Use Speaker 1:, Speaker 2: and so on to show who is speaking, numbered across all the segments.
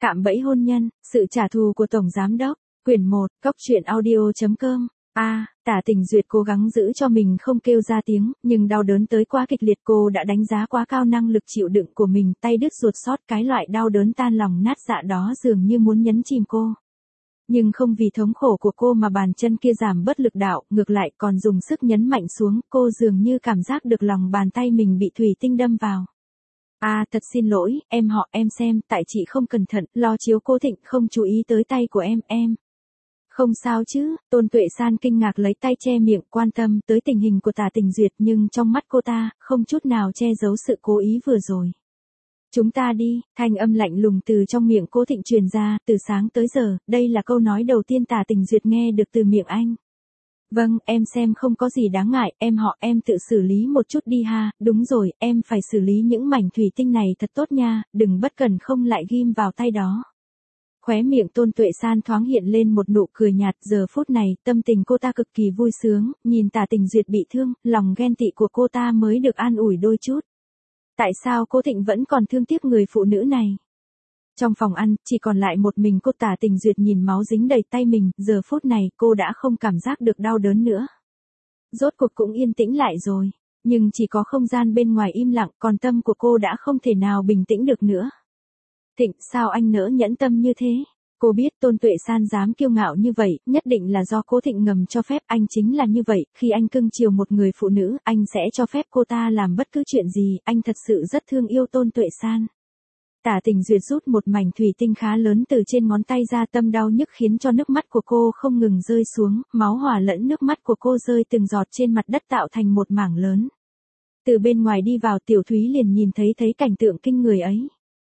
Speaker 1: Cạm bẫy hôn nhân, sự trả thù của Tổng Giám Đốc, quyển 1, coctruyện.audio.com. Tả Tình Duyệt cố gắng giữ cho mình không kêu ra tiếng, nhưng đau đớn tới quá kịch liệt, cô đã đánh giá quá cao năng lực chịu đựng của mình, tay đứt ruột sót, cái loại đau đớn tan lòng nát dạ đó dường như muốn nhấn chìm cô. Nhưng không vì thống khổ của cô mà bàn chân kia giảm bớt lực đạo, ngược lại còn dùng sức nhấn mạnh xuống, cô dường như cảm giác được lòng bàn tay mình bị thủy tinh đâm vào. Thật xin lỗi, em xem, tại chị không cẩn thận, lo chiếu cố Thịnh, không chú ý tới tay của em. Không sao chứ, Tôn Tuệ San kinh ngạc lấy tay che miệng, quan tâm tới tình hình của Tả Tình Duyệt, nhưng trong mắt cô ta, không chút nào che giấu sự cố ý vừa rồi. Chúng ta đi, thanh âm lạnh lùng từ trong miệng Cố Thịnh truyền ra, từ sáng tới giờ, đây là câu nói đầu tiên Tả Tình Duyệt nghe được từ miệng anh. Vâng, em xem không có gì đáng ngại, em tự xử lý một chút đi ha, đúng rồi, em phải xử lý những mảnh thủy tinh này thật tốt nha, đừng bất cẩn không lại ghim vào tay đó. Khóe miệng Tôn Tuệ San thoáng hiện lên một nụ cười nhạt, giờ phút này, tâm tình cô ta cực kỳ vui sướng, nhìn Tả Tình Duyệt bị thương, lòng ghen tị của cô ta mới được an ủi đôi chút. Tại sao Cố Thịnh vẫn còn thương tiếc người phụ nữ này? Trong phòng ăn, chỉ còn lại một mình cô. Tả Tình Duyệt nhìn máu dính đầy tay mình, giờ phút này cô đã không cảm giác được đau đớn nữa. Rốt cuộc cũng yên tĩnh lại rồi, nhưng chỉ có không gian bên ngoài im lặng, còn tâm của cô đã không thể nào bình tĩnh được nữa. Thịnh, sao anh nỡ nhẫn tâm như thế? Cô biết Tôn Tuệ San dám kiêu ngạo như vậy, nhất định là do Cố Thịnh ngầm cho phép, anh chính là như vậy, khi anh cưng chiều một người phụ nữ, anh sẽ cho phép cô ta làm bất cứ chuyện gì, anh thật sự rất thương yêu Tôn Tuệ San. Tả Tình Duyệt rút một mảnh thủy tinh khá lớn từ trên ngón tay ra, tâm đau nhức khiến cho nước mắt của cô không ngừng rơi xuống, máu hòa lẫn nước mắt của cô rơi từng giọt trên mặt đất tạo thành một mảng lớn. Từ bên ngoài đi vào, Tiểu Thúy liền nhìn thấy cảnh tượng kinh người ấy.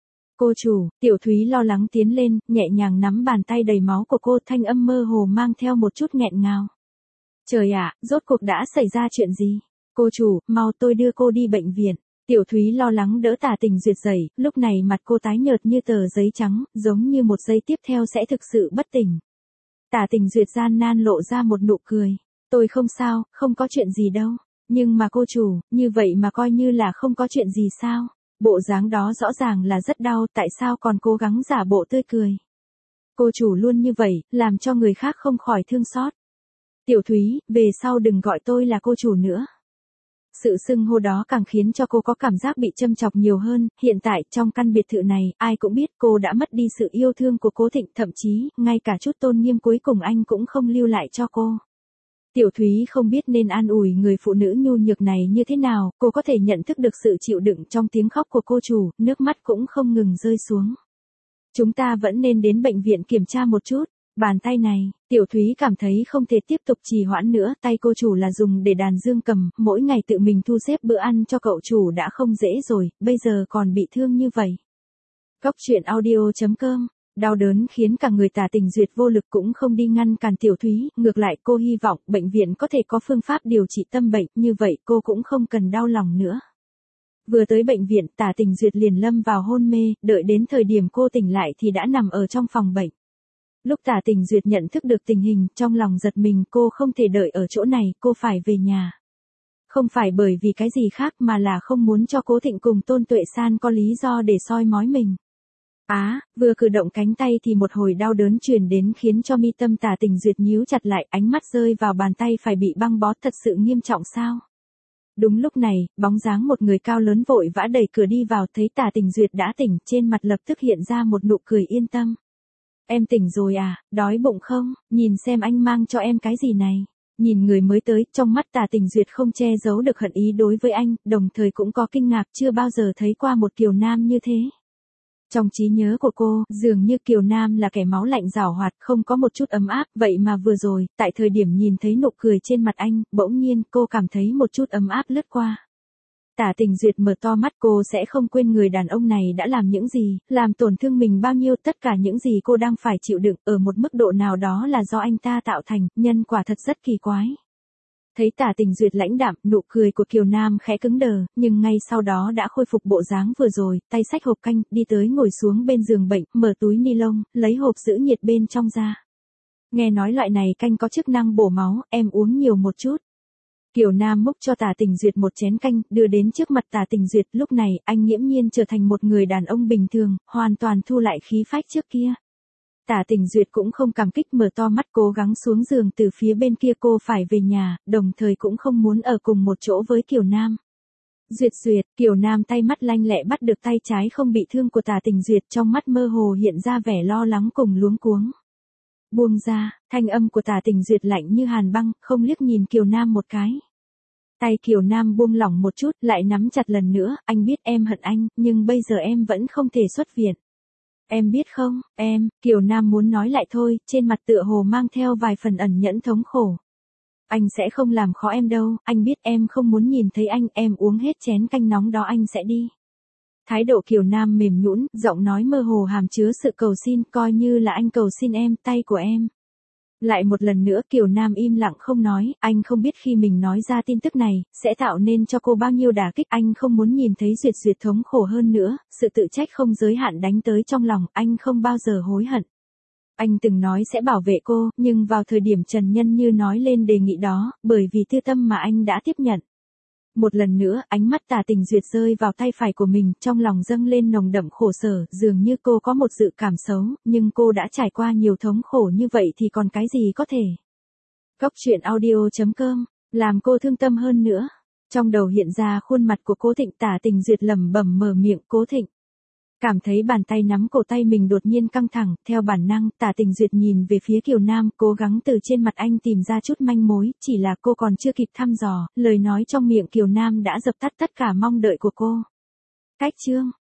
Speaker 1: Cô chủ, Tiểu Thúy lo lắng tiến lên, nhẹ nhàng nắm bàn tay đầy máu của cô, thanh âm mơ hồ mang theo một chút nghẹn ngào. Trời ạ, rốt cuộc đã xảy ra chuyện gì? Cô chủ, mau tôi đưa cô đi bệnh viện. Tiểu Thúy lo lắng đỡ Tả Tình Duyệt dậy, lúc này mặt cô tái nhợt như tờ giấy trắng, giống như một giây tiếp theo sẽ thực sự bất tỉnh. Tả Tình Duyệt gian nan lộ ra một nụ cười. Tôi không sao, không có chuyện gì đâu. Nhưng mà cô chủ, như vậy mà coi như là không có chuyện gì sao? Bộ dáng đó rõ ràng là rất đau, tại sao còn cố gắng giả bộ tươi cười? Cô chủ luôn như vậy, làm cho người khác không khỏi thương xót. Tiểu Thúy, về sau đừng gọi tôi là cô chủ nữa. Sự xưng hô đó càng khiến cho cô có cảm giác bị châm chọc nhiều hơn, hiện tại trong căn biệt thự này, ai cũng biết cô đã mất đi sự yêu thương của Cố Thịnh, thậm chí, ngay cả chút tôn nghiêm cuối cùng anh cũng không lưu lại cho cô. Tiểu Thúy không biết nên an ủi người phụ nữ nhu nhược này như thế nào, cô có thể nhận thức được sự chịu đựng trong tiếng khóc của cô chủ, nước mắt cũng không ngừng rơi xuống. Chúng ta vẫn nên đến bệnh viện kiểm tra một chút. Bàn tay này, Tiểu Thúy cảm thấy không thể tiếp tục trì hoãn nữa, tay cô chủ là dùng để đàn dương cầm, mỗi ngày tự mình thu xếp bữa ăn cho cậu chủ đã không dễ rồi, bây giờ còn bị thương như vậy. Coctruyện.audio.com. Đau đớn khiến cả người Tả Tình Duyệt vô lực, cũng không đi ngăn cản Tiểu Thúy, ngược lại cô hy vọng bệnh viện có thể có phương pháp điều trị tâm bệnh, như vậy cô cũng không cần đau lòng nữa. Vừa tới bệnh viện, Tả Tình Duyệt liền lâm vào hôn mê, đợi đến thời điểm cô tỉnh lại thì đã nằm ở trong phòng bệnh. Lúc Tả Tình Duyệt nhận thức được tình hình, trong lòng giật mình, cô không thể đợi ở chỗ này, cô phải về nhà. Không phải bởi vì cái gì khác mà là không muốn cho Cố Thịnh cùng Tôn Tuệ San có lý do để soi mói mình. Vừa cử động cánh tay thì một hồi đau đớn truyền đến khiến cho mi tâm Tả Tình Duyệt nhíu chặt lại, ánh mắt rơi vào bàn tay phải bị băng bó, thật sự nghiêm trọng sao? Đúng lúc này, bóng dáng một người cao lớn vội vã đẩy cửa đi vào, thấy Tả Tình Duyệt đã tỉnh, trên mặt lập tức hiện ra một nụ cười yên tâm. Em tỉnh rồi à, đói bụng không, nhìn xem anh mang cho em cái gì này. Nhìn người mới tới, trong mắt Tả Tình Duyệt không che giấu được hận ý đối với anh, đồng thời cũng có kinh ngạc, chưa bao giờ thấy qua một kiều nam như thế. Trong trí nhớ của cô, dường như kiều nam là kẻ máu lạnh giảo hoạt, không có một chút ấm áp, vậy mà vừa rồi, tại thời điểm nhìn thấy nụ cười trên mặt anh, bỗng nhiên cô cảm thấy một chút ấm áp lướt qua. Tả Tình Duyệt mở to mắt, cô sẽ không quên người đàn ông này đã làm những gì, làm tổn thương mình bao nhiêu, tất cả những gì cô đang phải chịu đựng, ở một mức độ nào đó là do anh ta tạo thành, nhân quả thật rất kỳ quái. Thấy Tả Tình Duyệt lãnh đạm, nụ cười của Kiều Nam khẽ cứng đờ, nhưng ngay sau đó đã khôi phục bộ dáng vừa rồi, tay xách hộp canh, đi tới ngồi xuống bên giường bệnh, mở túi ni lông, lấy hộp giữ nhiệt bên trong ra. Nghe nói loại này canh có chức năng bổ máu, em uống nhiều một chút. Kiều Nam múc cho Tả Tình Duyệt một chén canh, đưa đến trước mặt Tả Tình Duyệt, lúc này, anh nghiễm nhiên trở thành một người đàn ông bình thường, hoàn toàn thu lại khí phách trước kia. Tả Tình Duyệt cũng không cảm kích, mở to mắt cố gắng xuống giường, từ phía bên kia cô phải về nhà, đồng thời cũng không muốn ở cùng một chỗ với Kiều Nam. Duyệt Duyệt, Kiều Nam tay mắt lanh lẹ bắt được tay trái không bị thương của Tả Tình Duyệt, trong mắt mơ hồ hiện ra vẻ lo lắng cùng luống cuống. Buông ra, thanh âm của Tả Tình Duyệt lạnh như hàn băng, không liếc nhìn Kiều Nam một cái. Tay Kiều Nam buông lỏng một chút, lại nắm chặt lần nữa, anh biết em hận anh, nhưng bây giờ em vẫn không thể xuất viện. Em biết không, em, Kiều Nam muốn nói lại thôi, trên mặt tựa hồ mang theo vài phần ẩn nhẫn thống khổ. Anh sẽ không làm khó em đâu, anh biết em không muốn nhìn thấy anh, em uống hết chén canh nóng đó anh sẽ đi. Thái độ Kiều Nam mềm nhũn, giọng nói mơ hồ hàm chứa sự cầu xin, coi như là anh cầu xin em, tay của em. Lại một lần nữa Kiều Nam im lặng không nói, anh không biết khi mình nói ra tin tức này, sẽ tạo nên cho cô bao nhiêu đả kích, anh không muốn nhìn thấy Duyệt Duyệt thống khổ hơn nữa, sự tự trách không giới hạn đánh tới trong lòng, anh không bao giờ hối hận. Anh từng nói sẽ bảo vệ cô, nhưng vào thời điểm Trần Nhân Như nói lên đề nghị đó, bởi vì tư tâm mà anh đã tiếp nhận. Một lần nữa, ánh mắt Tả Tình Duyệt rơi vào tay phải của mình, trong lòng dâng lên nồng đậm khổ sở, dường như cô có một dự cảm xấu, nhưng cô đã trải qua nhiều thống khổ như vậy thì còn cái gì có thể. Góc truyện audio.com, làm cô thương tâm hơn nữa. Trong đầu hiện ra khuôn mặt của Cố Thịnh, Tả Tình Duyệt lẩm bẩm mở miệng, Cố Thịnh. Cảm thấy bàn tay nắm cổ tay mình đột nhiên căng thẳng, theo bản năng, Tả Tình Duyệt nhìn về phía Kiều Nam, cố gắng từ trên mặt anh tìm ra chút manh mối, chỉ là cô còn chưa kịp thăm dò, lời nói trong miệng Kiều Nam đã dập tắt tất cả mong đợi của cô. Cách chương